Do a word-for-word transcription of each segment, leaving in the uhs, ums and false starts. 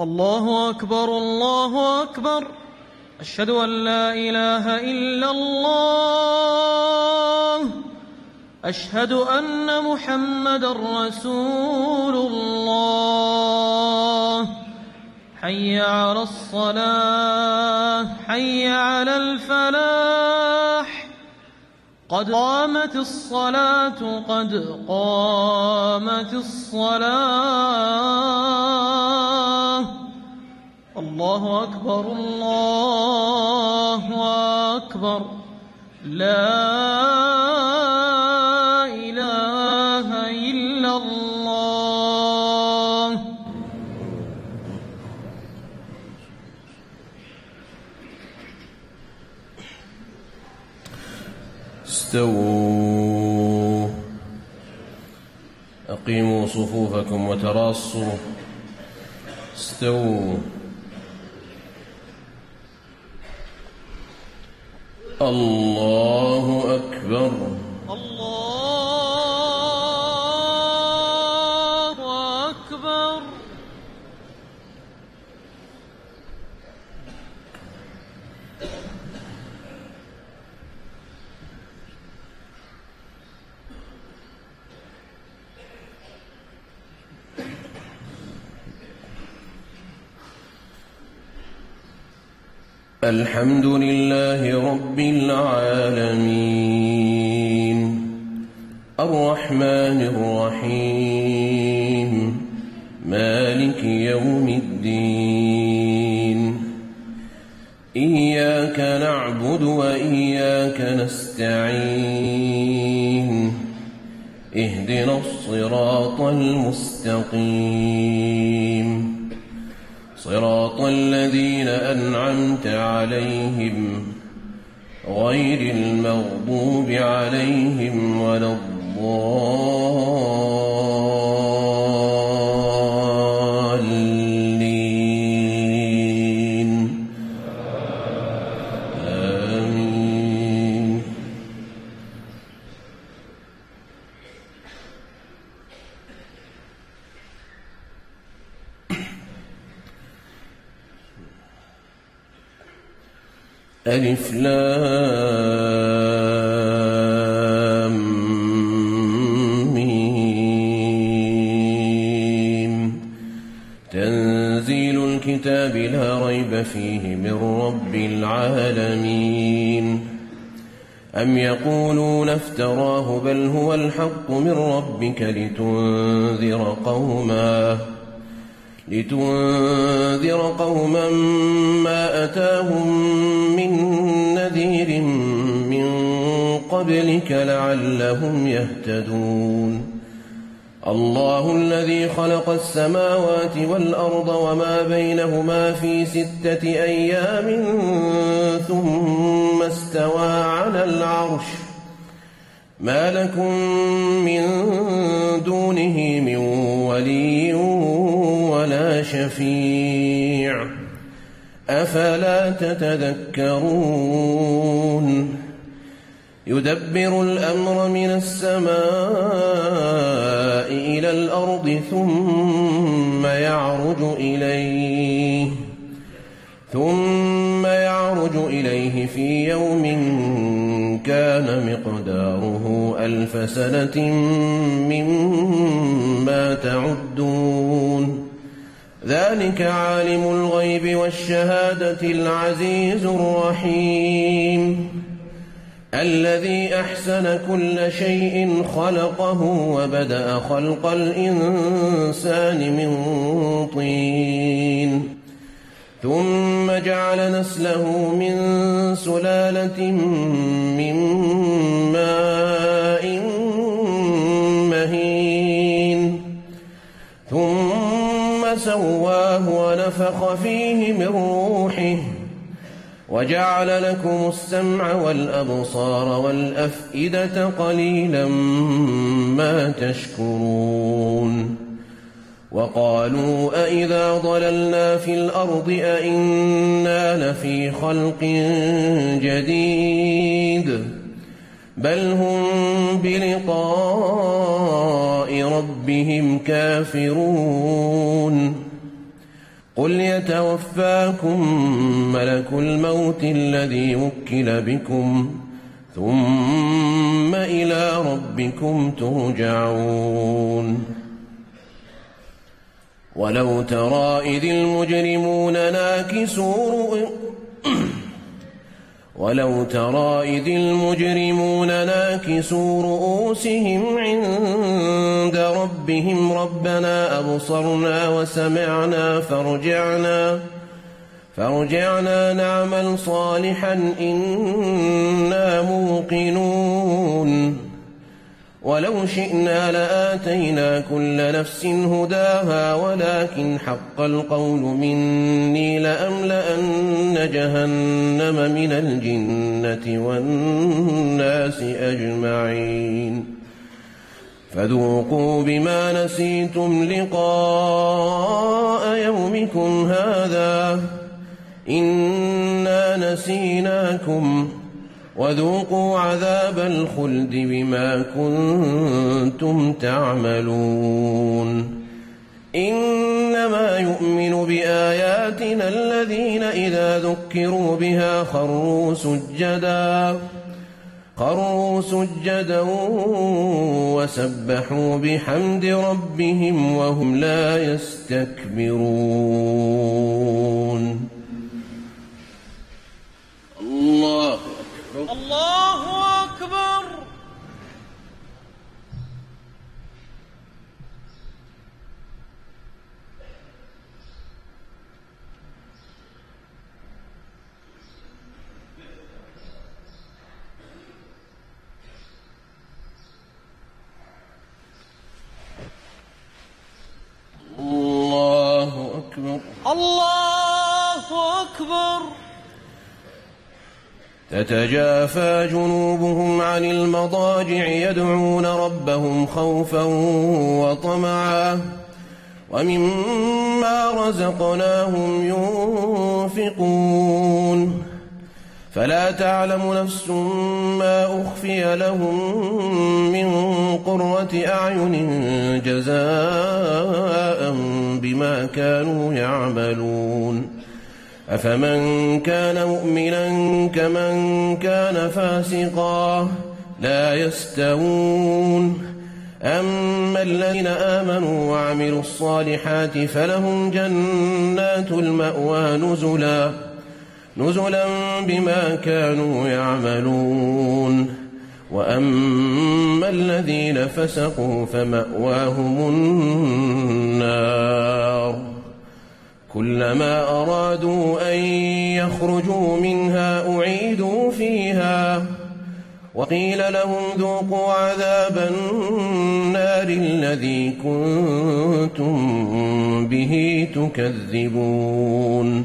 الله أكبر الله أكبر، أشهد أن لا إله إلا الله، أشهد أن محمدًا رسول الله. حي على الصلاة، حي على الفلاح، قد قامت الصلاة، قد قامت الصلاة. الله أكبر الله أكبر، لا إله إلا الله. استووا، أقيموا صفوفكم وتراصوا. استووا. الله أكبر. الله أكبر. الحمد لله رب العالمين، الرحمن الرحيم، مالك يوم الدين. إياك نعبد وإياك نستعين، اهدنا الصراط المستقيم، صراط الذين أنعمت عليهم غير المغضوب عليهم ولا الضالين. آمين. ألف لام ميم. تنزيل الكتاب لا ريب فيه من رب العالمين. أم يقولون افتراه، بل هو الحق من ربك لتنذر قوما لتنذر قوما ما أتاهم من نذير من قبلك لعلهم يهتدون. الله الذي خلق السماوات والأرض وما بينهما في ستة أيام ثم استوى على العرش، ما لكم من دونه من ولي ولا شفيع، أفلا تتذكرون. يدبر الأمر من السماء إلى الأرض ثم يعرج إليه ثم يعرج إليه في يوم كان مقداره ألف سنة مما تعدون. ذلك عالم الغيب والشهادة العزيز الرحيم، الذي أحسن كل شيء خلقه وبدأ خلق الإنسان من طين، ثم جعل نسله من سلالة من ماء مهين، ثم سواه ونفخ فيه من روحه، وجعل لكم السمع والأبصار والأفئدة قليلا ما تشكرون. وقالوا أئذا ضللنا في الأرض أئنا لفي خلق جديد، بل هم بلقاء ربهم كافرون. قل يتوفاكم ملك الموت الذي وكل بكم ثم إلى ربكم ترجعون ولو ترى إذ المجرمون ناكسوا ولو ترى إذ المجرمون ناكسوا رؤوسهم عند ربهم ربنا أبصرنا وسمعنا فارجعنا فارجعنا نعمل صالحا إنا موقنون ولو شئنا لآتينا كل نفس هداها ولكن حق القول مني لأملأن جهنم من الجنة والناس أجمعين فذوقوا بما نسيتم لقاء يومكم هذا إنا نسيناكم وذوقوا عذاب الخلد بما كنتم تعملون إنما يؤمن بآياتنا الذين إذا ذكروا بها خروا سجدا خروا سجدا وسبحوا بحمد ربهم وهم لا يستكبرون. الله الله أكبر. الله أكبر. الله أكبر. تتجافى جنوبهم عن المضاجع يدعون ربهم خوفا وطمعا ومما رزقناهم ينفقون فلا تعلم نفس ما أخفي لهم من قرة أعين جزاء بما كانوا يعملون أفمن كان مؤمنا كمن كان فاسقا لا يستوون أما الذين آمنوا وعملوا الصالحات فلهم جنات المأوى نزلا نزلا بما كانوا يعملون وأما الذين فسقوا فمأواهم النار كلما أرادوا أن يخرجوا منها أعيدوا فيها وقيل لهم ذوقوا عذاب النار الذي كنتم به تكذبون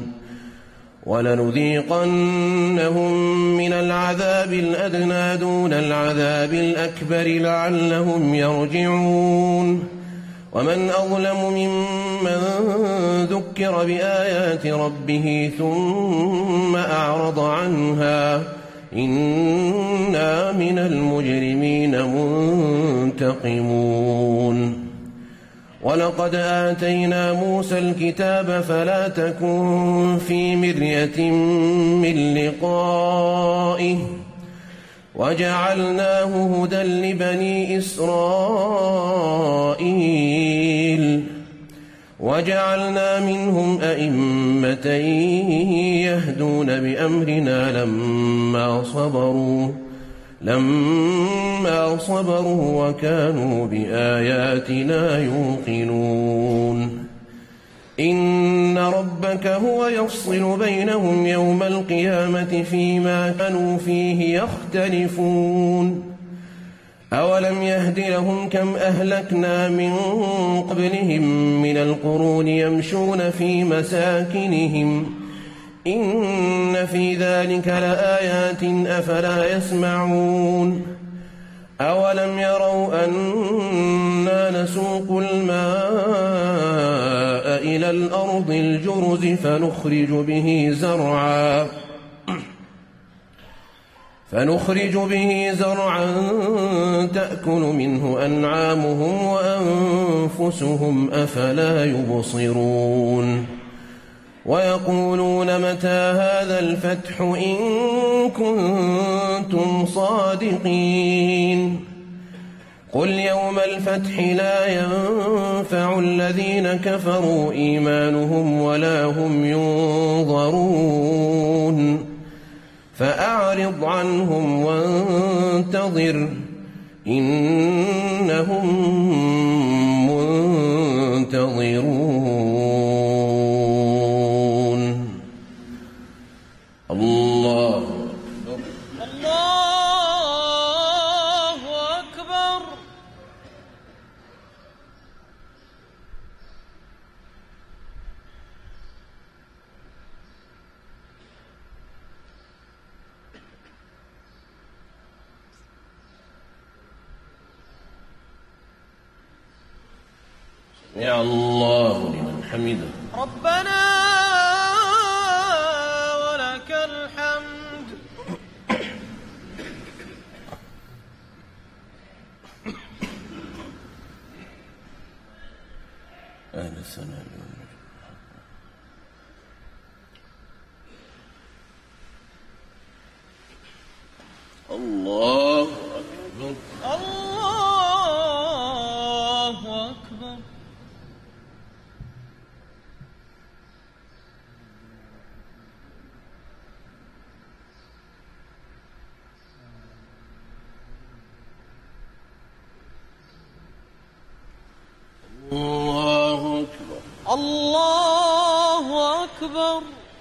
ولنذيقنهم من العذاب الأدنى دون العذاب الأكبر لعلهم يرجعون ومن أظلم ممن ذكر بآيات ربه ثم أعرض عنها إنا من المجرمين منتقمون ولقد آتينا موسى الكتاب فلا تكن في مرية من لقائه وجعلناه هدى لبني إسرائيل وجعلنا منهم أئمة يهدون بأمرنا لما صبروا لما صبروا وكانوا بآياتنا يوقنون إن ربك هو يفصل بينهم يوم القيامة فيما كانوا فيه يختلفون أولم يهد لهم كم أهلكنا من قبلهم من القرون يمشون في مساكنهم إن في ذلك لآيات أفلا يسمعون أولم يروا أنا نسوق الماء إلى الأرض الجرز فنخرج به زرعا فنخرج به زرعا تأكل منه أنعامهم وأنفسهم أفلا يبصرون ويقولون متى هذا الفتح إن كنتم صادقين قل يوم الفتح لا ينفع الذين كفروا إيمانهم ولا هم ينظرون فأعرض عنهم وانتظر إنهم منتظرون. الله الله أكبر. يا الله لمن حمده. ربنا ولك الحمد. أهل السلام. الله أكبر. الله أكبر. الله أكبر. الله أكبر.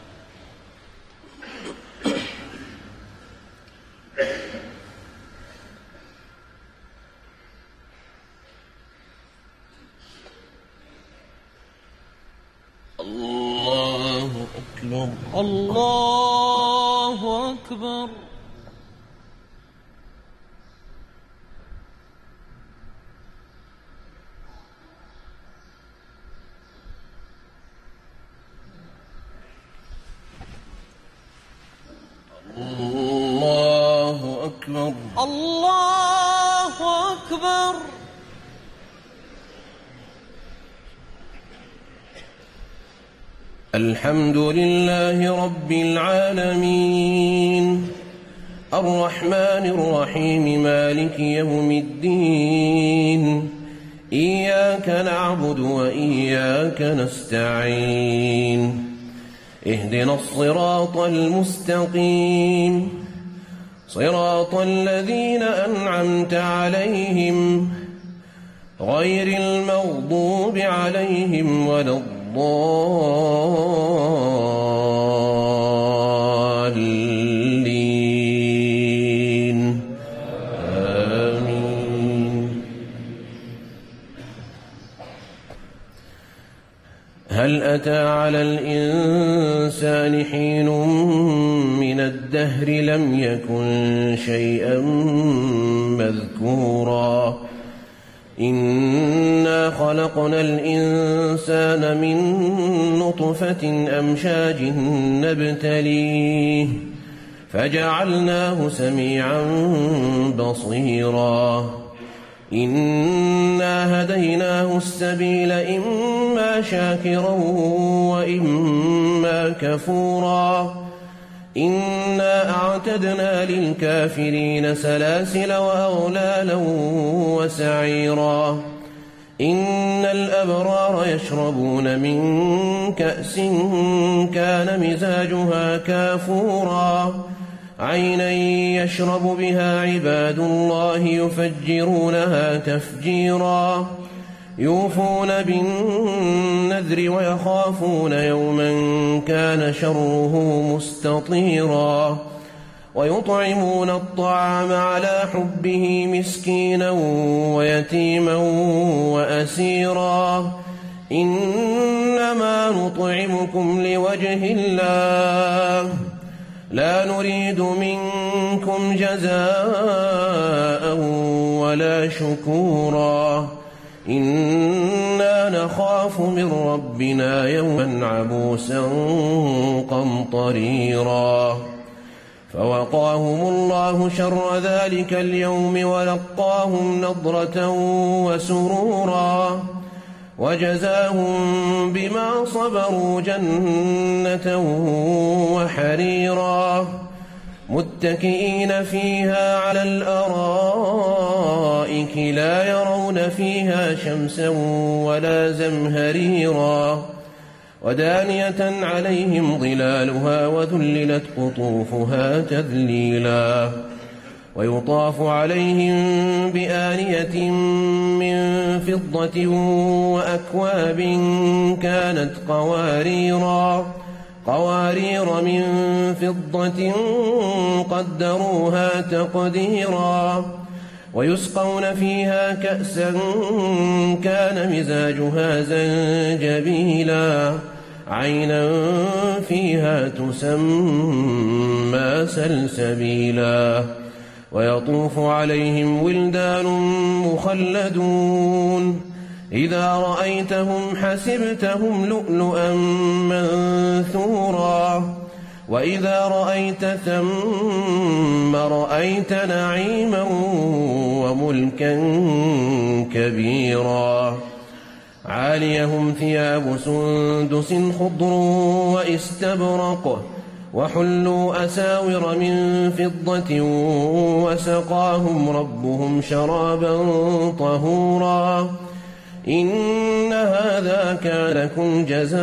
الله أكبر. الله أكبر. الله أكبر. الله أكبر. الحمد لله رب العالمين الرحمن الرحيم مالك يوم الدين إياك نعبد وإياك نستعين اهدنا الصراط المستقيم صراط الذين أنعمت عليهم غير المغضوب عليهم ولا الضالين آمين. هل أتى على الإنسان حين من الدهر لم يكن شيئا مذكورا إنا خلقنا الإنسان من نطفة أمشاج نبتليه فجعلناه سميعا بصيرا إنا هديناه السبيل إما شاكرا وإما كفورا إنا أعتدنا للكافرين سلاسل وأغلالا وسعيرا إن الأبرار يشربون من كأس كان مزاجها كافورا عينا يشرب بها عباد الله يفجرونها تفجيرا يوفون بالنذر ويخافون يوما كان شره مستطيرا ويطعمون الطعام على حبه مسكينا ويتيما وأسيرا إنما نطعمكم لوجه الله لا نريد منكم جزاء ولا شكورا إنا نخاف من ربنا يوما عبوسا قمطريرا فوقاهم الله شر ذلك اليوم ولقاهم نضرة وسرورا وجزاهم بما صبروا جنة وحريرا متكئين فيها على الأرائك لا يرون فيها شمسا ولا زمهريرا ودانية عليهم ظلالها وذللت قطوفها تذليلا ويطاف عليهم بآنية من فضة وأكواب كانت قواريرا قوارير من فضة قدروها تقديرا ويسقون فيها كأسا كان مزاجها زنجبيلا عينا فيها تسمى سلسبيلا ويطوف عليهم ولدان مخلدون إذا رأيتهم حسبتهم لؤلؤا منثورا وإذا رأيت ثم رأيت نعيما وملكا كبيرا عاليهم ثياب سندس خضر واستبرق وحلوا أساور من فضة وسقاهم ربهم شرابا طهورا إن هذا كان لكم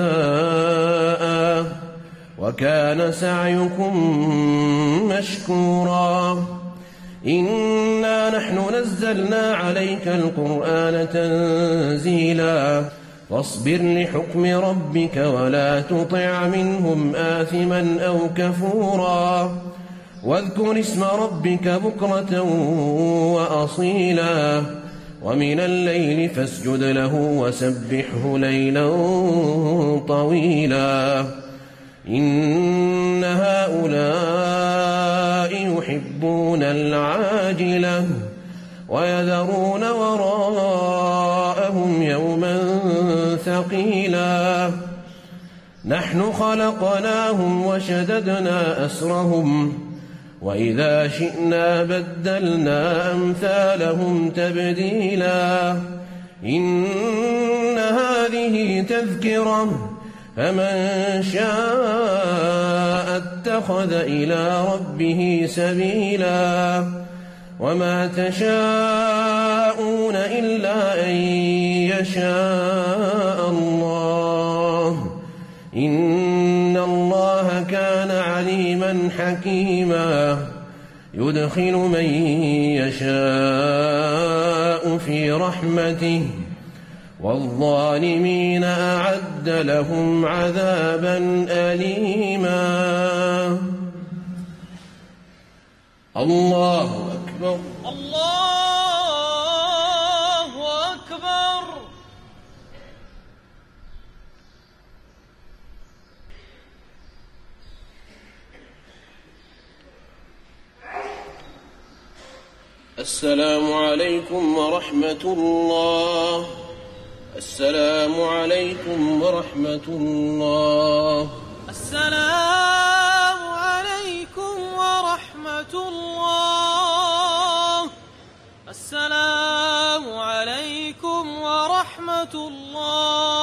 جزاء وكان سعيكم مشكورا إنا نحن نزلنا عليك القرآن تنزيلا فاصبر لحكم ربك ولا تطع منهم آثما أو كفورا واذكر اسم ربك بكرة وأصيلا ومن الليل فاسجد له وسبحه ليلا طويلا إن هؤلاء يحبون العاجلة ويذرون وراءهم يوما ثقيلا نحن خلقناهم وشددنا أسرهم وإذا شئنا بدلنا أمثالهم تبديلا إن هذه تذكرة فمن شاء اتخذ إلى ربه سبيلا وما تشاءون إلا أن يشاء الله إن الله كان عليما حكيما يدخل من يشاء في رحمته والظالمين أعد لهم عذابا أليما الله أكبر الله أكبر. السلام عليكم ورحمة الله. السلام عليكم ورحمة الله. السلام عليكم ورحمة الله. السلام عليكم ورحمة الله.